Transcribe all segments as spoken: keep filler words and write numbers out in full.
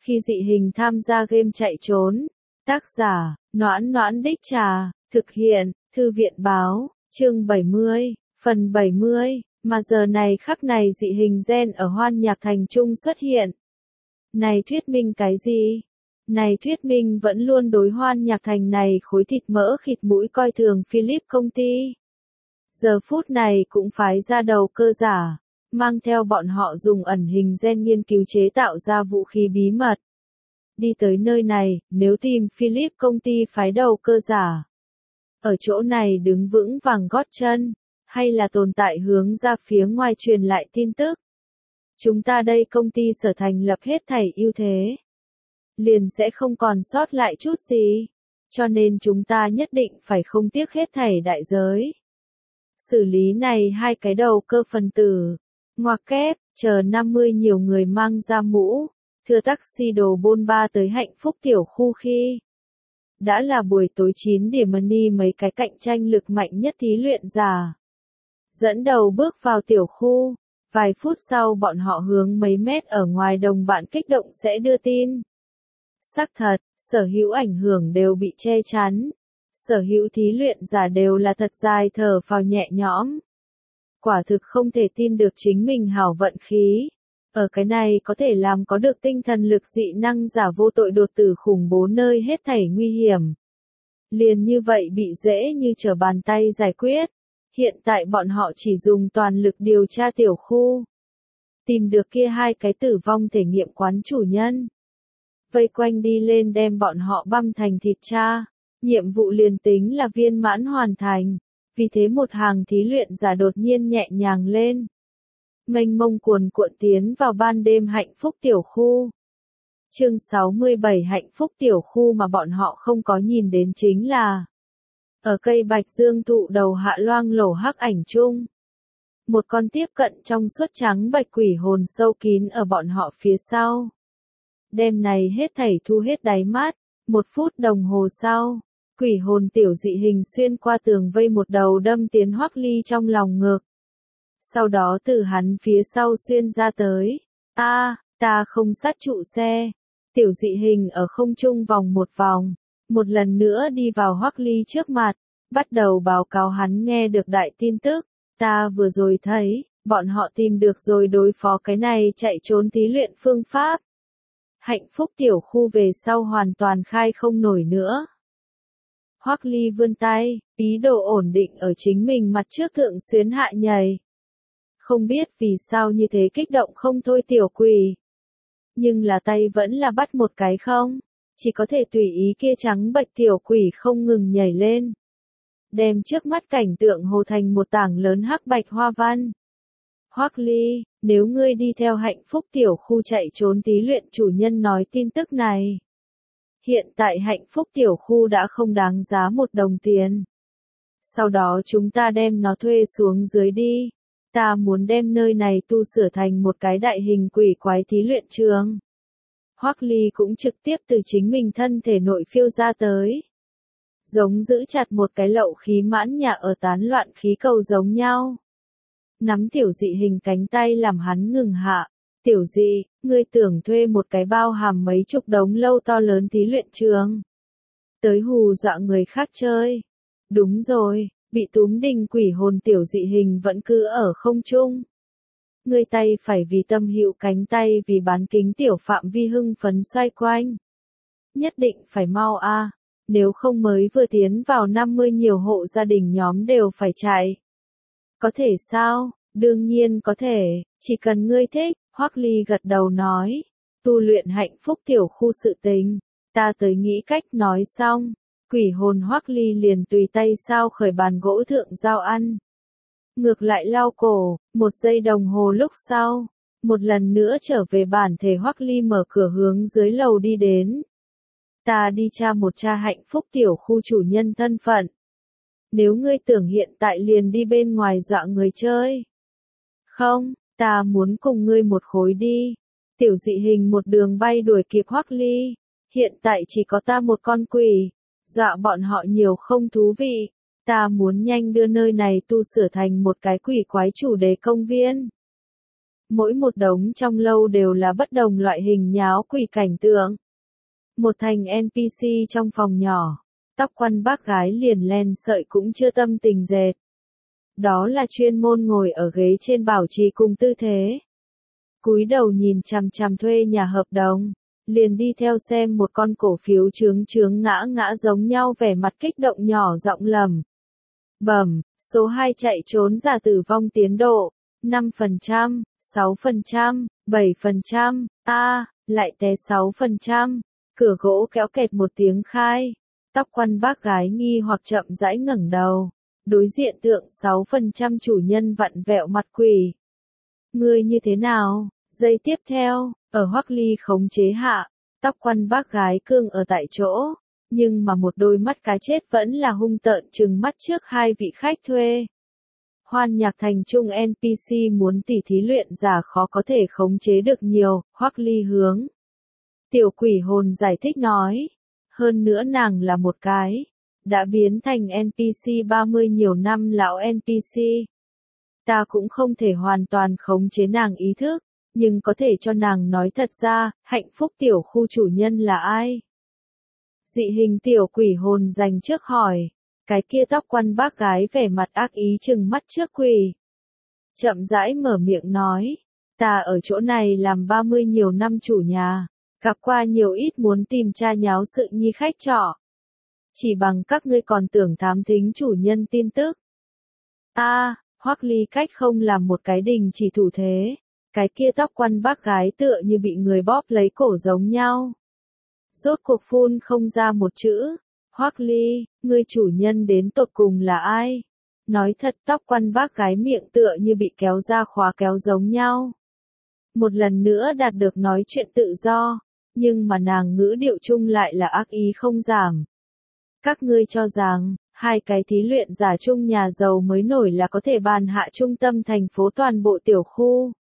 Khi dị hình tham gia game chạy trốn. Tác giả, Noãn Noãn Đích Trà, thực hiện, Thư viện báo, chương bảy mươi, phần bảy mươi, mà giờ này khắc này dị hình gen ở Hoan Nhạc Thành Trung xuất hiện. Này thuyết minh cái gì? Này thuyết minh vẫn luôn đối Hoan Nhạc Thành này khối thịt mỡ khịt mũi coi thường Philip công ty. Giờ phút này cũng phái ra đầu cơ giả, mang theo bọn họ dùng ẩn hình gen nghiên cứu chế tạo ra vũ khí bí mật. Đi tới nơi này, nếu tìm Philip công ty phái đầu cơ giả. Ở chỗ này đứng vững vàng gót chân, hay là tồn tại hướng ra phía ngoài truyền lại tin tức. Chúng ta đây công ty sở thành lập hết thảy ưu thế. Liền sẽ không còn sót lại chút gì. Cho nên chúng ta nhất định phải không tiếc hết thảy đại giới. Xử lý này hai cái đầu cơ phần tử. Ngoặc kép, chờ năm mươi nhiều người mang ra mũ. Thưa taxi đồ bôn ba tới Hạnh Phúc tiểu khu khi. Đã là buổi tối chín điểm money mấy cái cạnh tranh lực mạnh nhất thí luyện giả. Dẫn đầu bước vào tiểu khu. Vài phút sau bọn họ hướng mấy mét ở ngoài đồng bạn kích động sẽ đưa tin. Xác thật, sở hữu ảnh hưởng đều bị che chắn. Sở hữu thí luyện giả đều là thật dài thở phào nhẹ nhõm. Quả thực không thể tin được chính mình hảo vận khí. Ở cái này có thể làm có được tinh thần lực dị năng giả vô tội đột tử khủng bố nơi hết thảy nguy hiểm. Liền như vậy bị dễ như trở bàn tay giải quyết. Hiện tại bọn họ chỉ dùng toàn lực điều tra tiểu khu. Tìm được kia hai cái tử vong thể nghiệm quán chủ nhân. Vây quanh đi lên đem bọn họ băm thành thịt cha. Nhiệm vụ liền tính là viên mãn hoàn thành. Vì thế một hàng thí luyện giả đột nhiên nhẹ nhàng lên. Mênh mông cuồn cuộn tiến vào ban đêm Hạnh Phúc tiểu khu. Chương sáu mươi bảy Hạnh Phúc tiểu khu mà bọn họ không có nhìn đến chính là ở cây bạch dương thụ đầu hạ loang lổ hắc ảnh chung. Một con tiếp cận trong suốt trắng bạch quỷ hồn sâu kín ở bọn họ phía sau. Đêm này hết thảy thu hết đáy mắt, một phút đồng hồ sau, quỷ hồn tiểu dị hình xuyên qua tường vây một đầu đâm tiến Hoắc Ly trong lòng ngực. Sau đó từ hắn phía sau xuyên ra tới. A, à, ta không sát trụ xe. Tiểu dị hình ở không trung vòng một vòng. Một lần nữa đi vào Hoắc Ly trước mặt. Bắt đầu báo cáo hắn nghe được đại tin tức. Ta vừa rồi thấy, bọn họ tìm được rồi đối phó cái này chạy trốn thí luyện phương pháp. Hạnh Phúc tiểu khu về sau hoàn toàn khai không nổi nữa. Hoắc Ly vươn tay, ý đồ ổn định ở chính mình mặt trước thượng xuyến hạ nhảy. Không biết vì sao như thế kích động không thôi tiểu quỷ. Nhưng là tay vẫn là bắt một cái không. Chỉ có thể tùy ý kia trắng bệch tiểu quỷ không ngừng nhảy lên. Đem trước mắt cảnh tượng hồ thành một tảng lớn hắc bạch hoa văn. Hoắc Ly, nếu ngươi đi theo Hạnh Phúc tiểu khu chạy trốn thí luyện chủ nhân nói tin tức này. Hiện tại Hạnh Phúc tiểu khu đã không đáng giá một đồng tiền. Sau đó chúng ta đem nó thuê xuống dưới đi. Ta muốn đem nơi này tu sửa thành một cái đại hình quỷ quái thí luyện trường. Hoắc Ly cũng trực tiếp từ chính mình thân thể nội phiêu ra tới. Giống giữ chặt một cái lậu khí mãn nhà ở tán loạn khí cầu giống nhau. Nắm tiểu dị hình cánh tay làm hắn ngừng hạ. Tiểu dị, ngươi tưởng thuê một cái bao hàm mấy chục đống lâu to lớn thí luyện trường. Tới hù dọa người khác chơi. Đúng rồi. Bị túm đình quỷ hồn tiểu dị hình vẫn cứ ở không trung. Người tay phải vì tâm hữu cánh tay vì bán kính tiểu phạm vi hưng phấn xoay quanh. Nhất định phải mau a, à, nếu không mới vừa tiến vào năm mươi nhiều hộ gia đình nhóm đều phải chạy. Có thể sao? Đương nhiên có thể, chỉ cần ngươi thích, Hoắc Ly gật đầu nói. Tu luyện Hạnh Phúc tiểu khu sự tình, ta tới nghĩ cách nói xong. Quỷ hồn Hoắc Ly liền tùy tay sao khởi bàn gỗ thượng dao ăn. Ngược lại lau cổ, một giây đồng hồ lúc sau, một lần nữa trở về bản thể Hoắc Ly mở cửa hướng dưới lầu đi đến. Ta đi tra một tra Hạnh Phúc tiểu khu chủ nhân thân phận. Nếu ngươi tưởng hiện tại liền đi bên ngoài dọa người chơi. Không, ta muốn cùng ngươi một khối đi. Tiểu dị hình một đường bay đuổi kịp Hoắc Ly. Hiện tại chỉ có ta một con quỷ. Dọa bọn họ nhiều không thú vị. Ta muốn nhanh đưa nơi này tu sửa thành một cái quỷ quái chủ đề công viên. Mỗi một đống trong lâu đều là bất đồng loại hình nháo quỷ cảnh tượng. Một thành en pê xê trong phòng nhỏ, tóc quăn bác gái liền len sợi cũng chưa tâm tình dệt. Đó là chuyên môn ngồi ở ghế trên bảo trì cùng tư thế. Cúi đầu nhìn chằm chằm thuê nhà hợp đồng, liền đi theo xem một con cổ phiếu chướng chướng ngã ngã giống nhau vẻ mặt kích động nhỏ giọng lầm. Bẩm, số hai chạy trốn giả tử vong tiến độ, năm phần trăm, sáu phần trăm, bảy phần trăm, a, lại té sáu phần trăm, cửa gỗ kéo kẹt một tiếng khai. Tóc quăn bác gái nghi hoặc chậm rãi ngẩng đầu, đối diện tượng sáu phần trăm chủ nhân vặn vẹo mặt quỷ. Ngươi như thế nào? Giây tiếp theo, ở Hoắc Ly khống chế hạ, tóc quăn bác gái cương ở tại chỗ, nhưng mà một đôi mắt cá chết vẫn là hung tợn trừng mắt trước hai vị khách thuê. Hoan Nhạc Thành Trung en pê xê muốn tỉ thí luyện giả khó có thể khống chế được nhiều, Hoắc Ly hướng. Tiểu quỷ hồn giải thích nói, hơn nữa nàng là một cái, đã biến thành en pê xê ba mươi nhiều năm lão en pê xê. Ta cũng không thể hoàn toàn khống chế nàng ý thức, nhưng có thể cho nàng nói thật ra, hạnh phúc tiểu khu chủ nhân là ai? Dị hình tiểu quỷ hồn dành trước hỏi, cái kia tóc quăn bác gái vẻ mặt ác ý trừng mắt trước quỷ. Chậm rãi mở miệng nói, ta ở chỗ này làm ba mươi nhiều năm chủ nhà, gặp qua nhiều ít muốn tìm tra nháo sự nhi khách trọ. Chỉ bằng các ngươi còn tưởng thám thính chủ nhân tin tức. A, à, Hoắc Ly cách không làm một cái đình chỉ thủ thế, cái kia tóc quăn bác gái tựa như bị người bóp lấy cổ giống nhau. Rốt cuộc phun không ra một chữ, Hoắc Ly, ngươi chủ nhân đến tột cùng là ai? Nói thật tóc quăn bác gái miệng tựa như bị kéo ra khóa kéo giống nhau. Một lần nữa đạt được nói chuyện tự do, nhưng mà nàng ngữ điệu chung lại là ác ý không giảm. Các ngươi cho rằng, hai cái thí luyện giả chung nhà giàu mới nổi là có thể bàn hạ trung tâm thành phố toàn bộ tiểu khu.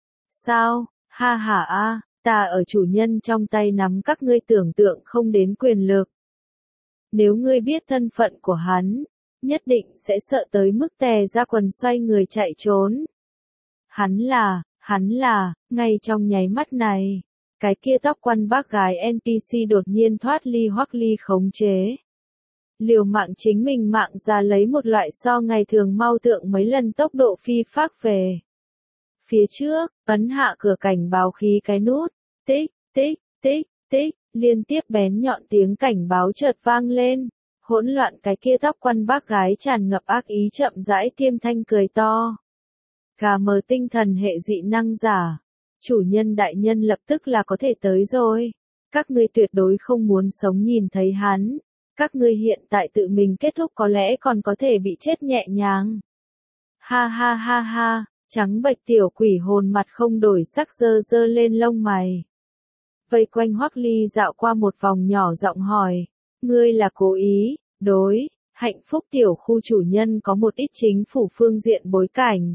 Sao, ha ha a, ta ở chủ nhân trong tay nắm các ngươi tưởng tượng không đến quyền lực. Nếu ngươi biết thân phận của hắn, nhất định sẽ sợ tới mức tè ra quần xoay người chạy trốn. Hắn là, hắn là, ngay trong nháy mắt này, cái kia tóc quăn bác gái en pê xê đột nhiên thoát ly Hoắc Ly khống chế. Liều mạng chính mình mạng ra lấy một loại so ngày thường mau thượng mấy lần tốc độ phi phác về. Phía trước, ấn hạ cửa cảnh báo khí cái nút, tích, tích, tích, tích, liên tiếp bén nhọn tiếng cảnh báo chợt vang lên. Hỗn loạn cái kia tóc quăn bác gái tràn ngập ác ý chậm rãi tiêm thanh cười to. Gà mờ tinh thần hệ dị năng giả. Chủ nhân đại nhân lập tức là có thể tới rồi. Các ngươi tuyệt đối không muốn sống nhìn thấy hắn. Các ngươi hiện tại tự mình kết thúc có lẽ còn có thể bị chết nhẹ nhàng. Ha ha ha ha, trắng bệch tiểu quỷ hồn mặt không đổi sắc dơ dơ lên lông mày. Vây quanh Hoắc Ly dạo qua một vòng nhỏ giọng hỏi, ngươi là cố ý, đối, hạnh phúc tiểu khu chủ nhân có một ít chính phủ phương diện bối cảnh.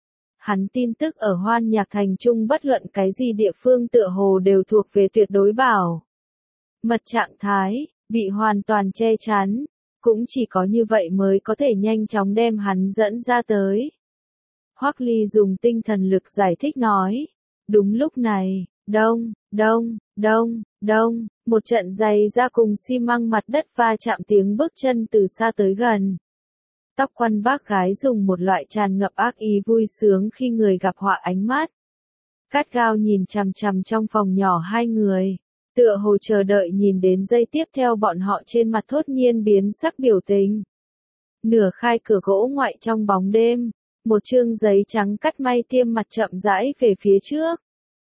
Hắn tin tức ở Hoan Nhạc Thành Trung bất luận cái gì địa phương tựa hồ đều thuộc về tuyệt đối bảo mật trạng thái, bị hoàn toàn che chắn, cũng chỉ có như vậy mới có thể nhanh chóng đem hắn dẫn ra tới. Hoắc Ly dùng tinh thần lực giải thích nói, đúng lúc này, đông, đông, đông, đông, một trận giày ra cùng xi măng mặt đất va chạm tiếng bước chân từ xa tới gần. Tóc quăn bác gái dùng một loại tràn ngập ác ý vui sướng khi người gặp họa ánh mắt. Cát gao nhìn chằm chằm trong phòng nhỏ hai người, tựa hồ chờ đợi nhìn đến giây tiếp theo bọn họ trên mặt thốt nhiên biến sắc biểu tình. Nửa khai cửa gỗ ngoại trong bóng đêm, một chương giấy trắng cắt may tiêm mặt chậm rãi về phía trước.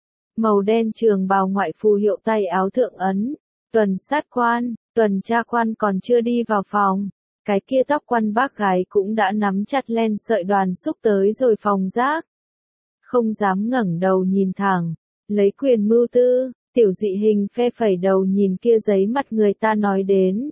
Màu đen trường bào ngoại phù hiệu tay áo thượng ấn, tuần sát quan, tuần tra quan còn chưa đi vào phòng. Cái kia tóc quăn bác gái cũng đã nắm chặt len sợi đoàn xúc tới rồi phòng rác. Không dám ngẩng đầu nhìn thẳng, lấy quyền mưu tư, tiểu dị hình phe phẩy đầu nhìn kia giấy mặt người ta nói đến.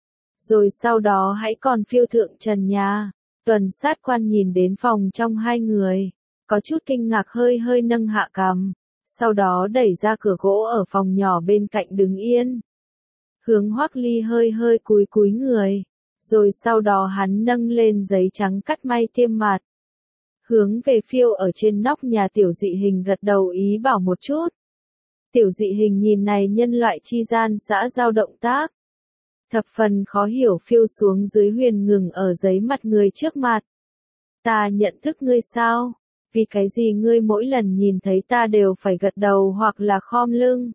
Rồi sau đó hãy còn phiêu thượng trần nhà, tuần sát quan nhìn đến phòng trong hai người, có chút kinh ngạc hơi hơi nâng hạ cằm, sau đó đẩy ra cửa gỗ ở phòng nhỏ bên cạnh đứng yên. Hướng Hoắc Ly hơi hơi cúi cúi người. Rồi sau đó hắn nâng lên giấy trắng cắt may tiêm mặt. hướng về phiêu ở trên nóc nhà tiểu dị hình gật đầu ý bảo một chút. Tiểu dị hình nhìn này nhân loại chi gian xã giao động tác. Thập phần khó hiểu phiêu xuống dưới huyền ngừng ở giấy mặt người trước mặt. Ta nhận thức ngươi sao? Vì cái gì ngươi mỗi lần nhìn thấy ta đều phải gật đầu hoặc là khom lưng?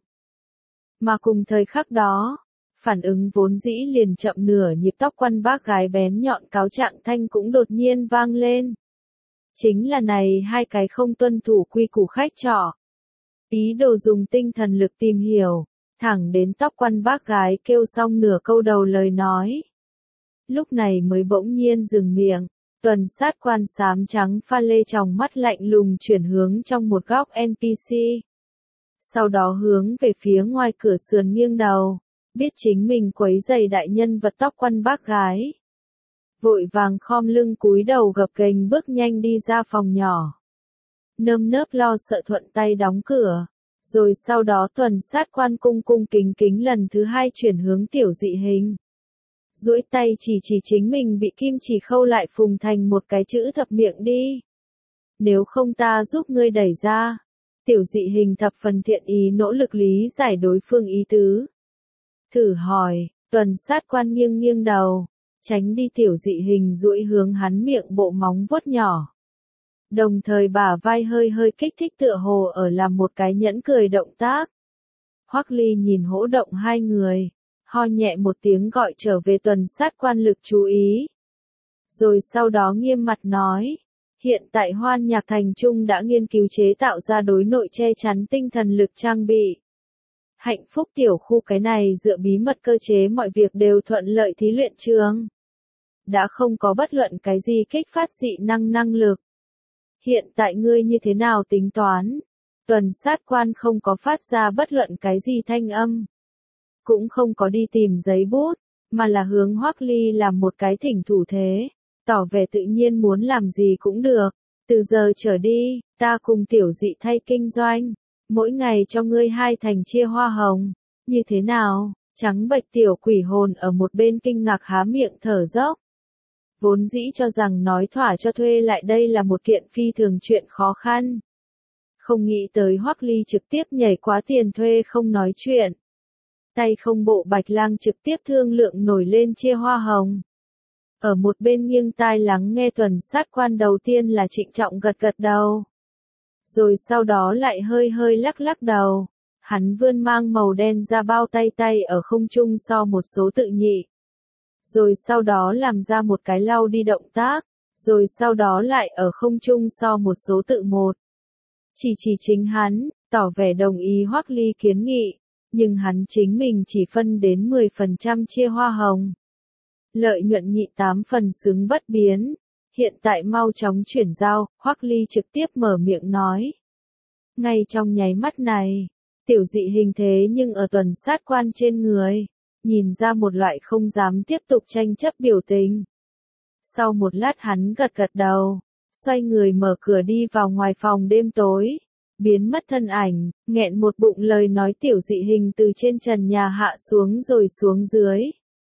Mà cùng thời khắc đó, phản ứng vốn dĩ liền chậm nửa nhịp tóc quăn bác gái bén nhọn cáo trạng thanh cũng đột nhiên vang lên. Chính là này hai cái không tuân thủ quy củ khách trọ. Ý đồ dùng tinh thần lực tìm hiểu, thẳng đến tóc quăn bác gái kêu xong nửa câu đầu lời nói. Lúc này mới bỗng nhiên dừng miệng, tuần sát quan xám trắng pha lê trong mắt lạnh lùng chuyển hướng trong một góc en pê xê. Sau đó hướng về phía ngoài cửa sườn nghiêng đầu, biết chính mình quấy giày đại nhân vật tóc quăn bác gái. Vội vàng khom lưng cúi đầu gập ghềnh bước nhanh đi ra phòng nhỏ. Nơm nớp lo sợ thuận tay đóng cửa, rồi sau đó tuần sát quan cung cung kính kính lần thứ hai chuyển hướng tiểu dị hình. Duỗi tay chỉ chỉ chính mình bị kim chỉ khâu lại phùng thành một cái chữ thập miệng đi. Nếu không ta giúp ngươi đẩy ra. Tiểu dị hình thập phần thiện ý nỗ lực lý giải đối phương ý tứ. Thử hỏi, tuần sát quan nghiêng nghiêng đầu, tránh đi tiểu dị hình duỗi hướng hắn miệng bộ móng vuốt nhỏ. Đồng thời bả vai hơi hơi kích thích tựa hồ ở làm một cái nhẫn cười động tác. Hoắc Ly nhìn hỗ động hai người, ho nhẹ một tiếng gọi trở về tuần sát quan lực chú ý. Rồi sau đó nghiêm mặt nói, hiện tại Hoan Nhạc Thành Trung đã nghiên cứu chế tạo ra đối nội che chắn tinh thần lực trang bị. Hạnh phúc tiểu khu cái này dựa bí mật cơ chế mọi việc đều thuận lợi thí luyện trường. Đã không có bất luận cái gì kích phát dị năng năng lực. Hiện tại ngươi như thế nào tính toán? Tuần sát quan không có phát ra bất luận cái gì thanh âm. Cũng không có đi tìm giấy bút, mà là hướng Hoắc Ly làm một cái thỉnh thủ thế, tỏ vẻ tự nhiên muốn làm gì cũng được. Từ giờ trở đi, ta cùng tiểu dị thay kinh doanh, mỗi ngày cho ngươi hai thành chia hoa hồng. Như thế nào? Trắng bệch tiểu quỷ hồn ở một bên kinh ngạc há miệng thở dốc. Vốn dĩ cho rằng nói thỏa cho thuê lại đây là một kiện phi thường chuyện khó khăn. Không nghĩ tới Hoắc Ly trực tiếp nhảy quá tiền thuê không nói chuyện. Tay không bộ Bạch Lang trực tiếp thương lượng nổi lên chia hoa hồng. Ở một bên nghiêng tai lắng nghe tuần sát quan đầu tiên là trịnh trọng gật gật đầu. Rồi sau đó lại hơi hơi lắc lắc đầu. Hắn vươn mang màu đen ra bao tay tay ở không trung so một số tự nhị. Rồi sau đó làm ra một cái lau đi động tác. Rồi sau đó lại ở không trung so một số tự một. Chỉ chỉ chính hắn, tỏ vẻ đồng ý Hoắc Ly kiến nghị. Nhưng hắn chính mình chỉ phân đến mười phần trăm chia hoa hồng. Lợi nhuận nhị tám phần xứng bất biến. Hiện tại mau chóng chuyển giao, Hoắc Ly trực tiếp mở miệng nói. Ngay trong nháy mắt này, tiểu dị hình thế nhưng ở tuần sát quan trên người, nhìn ra một loại không dám tiếp tục tranh chấp biểu tình. Sau một lát hắn gật gật đầu, xoay người mở cửa đi vào ngoài phòng đêm tối. Biến mất thân ảnh, nghẹn một bụng lời nói tiểu dị hình từ trên trần nhà hạ xuống rồi xuống dưới.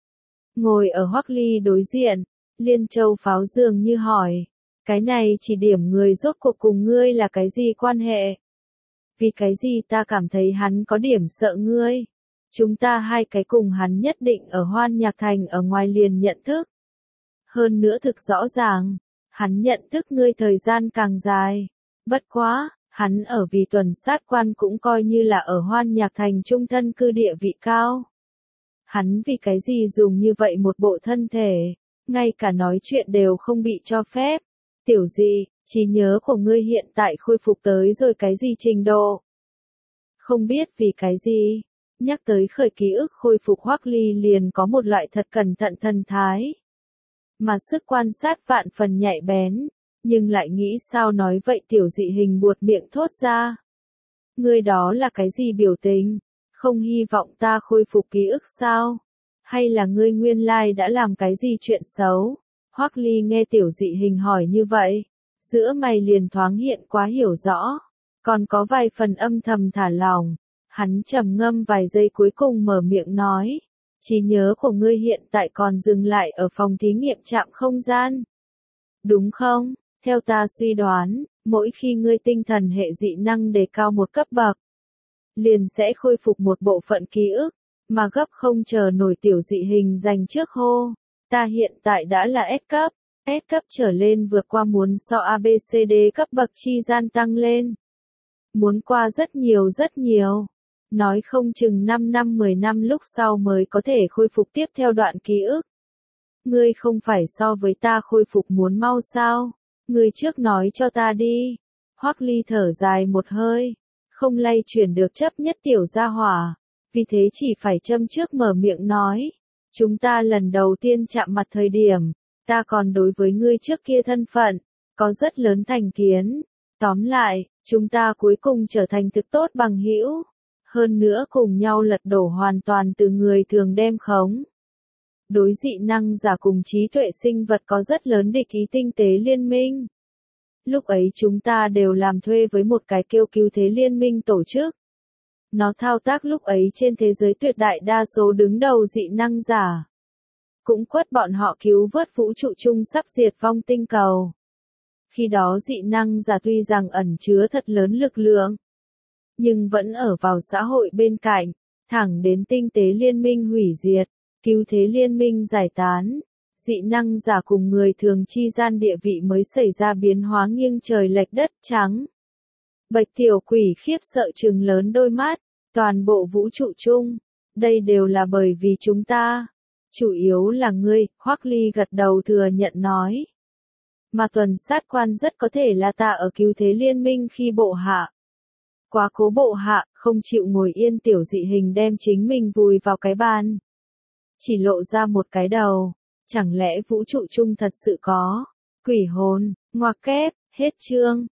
Ngồi ở Hoắc Ly đối diện, Liên Châu Pháo dường như hỏi, cái này chỉ điểm người rốt cuộc cùng ngươi là cái gì quan hệ? Vì cái gì ta cảm thấy hắn có điểm sợ ngươi? Chúng ta hai cái cùng hắn nhất định ở Hoan Nhạc Thành ở ngoài liền nhận thức. Hơn nữa thực rõ ràng, hắn nhận thức ngươi thời gian càng dài. Bất quá, hắn ở vì tuần sát quan cũng coi như là ở Hoan Nhạc Thành trung thân cư địa vị cao. Hắn vì cái gì dùng như vậy một bộ thân thể, ngay cả nói chuyện đều không bị cho phép. Tiểu dị, trí nhớ của ngươi hiện tại khôi phục tới rồi cái gì trình độ? Không biết vì cái gì, nhắc tới khởi ký ức khôi phục Hoắc Ly liền có một loại thật cẩn thận thần thái. Mà sức quan sát vạn phần nhạy bén. Nhưng lại nghĩ sao nói vậy tiểu dị hình buột miệng thốt ra. Ngươi đó là cái gì biểu tình? Không hy vọng ta khôi phục ký ức sao? Hay là ngươi nguyên lai đã làm cái gì chuyện xấu? Hoắc Ly nghe tiểu dị hình hỏi như vậy. Giữa mày liền thoáng hiện quá hiểu rõ. Còn có vài phần âm thầm thả lòng. Hắn trầm ngâm vài giây cuối cùng mở miệng nói. Trí nhớ của ngươi hiện tại còn dừng lại ở phòng thí nghiệm trạm không gian. Đúng không? Theo ta suy đoán, mỗi khi ngươi tinh thần hệ dị năng đề cao một cấp bậc, liền sẽ khôi phục một bộ phận ký ức, mà gấp không chờ nổi tiểu dị hình dành trước hô. Ta hiện tại đã là S cấp, S cấp trở lên vượt qua muốn so A B C D cấp bậc chi gian tăng lên. Muốn qua rất nhiều rất nhiều. Nói không chừng năm năm mười năm lúc sau mới có thể khôi phục tiếp theo đoạn ký ức. Ngươi không phải so với ta khôi phục muốn mau sao? Ngươi trước nói cho ta đi. Hoắc Ly thở dài một hơi, không lay chuyển được chấp nhất tiểu gia hỏa, vì thế chỉ phải châm trước mở miệng nói. Chúng ta lần đầu tiên chạm mặt thời điểm, ta còn đối với ngươi trước kia thân phận, có rất lớn thành kiến. Tóm lại, chúng ta cuối cùng trở thành thực tốt bằng hữu. Hơn nữa cùng nhau lật đổ hoàn toàn từ người thường đem khống. Đối dị năng giả cùng trí tuệ sinh vật có rất lớn địch ý tinh tế liên minh. Lúc ấy chúng ta đều làm thuê với một cái kêu cứu thế liên minh tổ chức. Nó thao tác lúc ấy trên thế giới tuyệt đại đa số đứng đầu dị năng giả. Cũng quất bọn họ cứu vớt vũ trụ chung sắp diệt vong tinh cầu. Khi đó dị năng giả tuy rằng ẩn chứa thật lớn lực lượng, nhưng vẫn ở vào xã hội bên cạnh, thẳng đến tinh tế liên minh hủy diệt, cứu thế liên minh giải tán, dị năng giả cùng người thường chi gian địa vị mới xảy ra biến hóa nghiêng trời lệch đất trắng. Bạch tiểu quỷ khiếp sợ trừng lớn đôi mắt, toàn bộ vũ trụ chung, đây đều là bởi vì chúng ta. Chủ yếu là ngươi, Hoắc Ly gật đầu thừa nhận nói. Mà tuần sát quan rất có thể là ta ở cứu thế liên minh khi bộ hạ. Quá cố bộ hạ, không chịu ngồi yên tiểu dị hình đem chính mình vùi vào cái bàn. Chỉ lộ ra một cái đầu, chẳng lẽ vũ trụ chung thật sự có quỷ hồn, ngoặc kép, hết chương.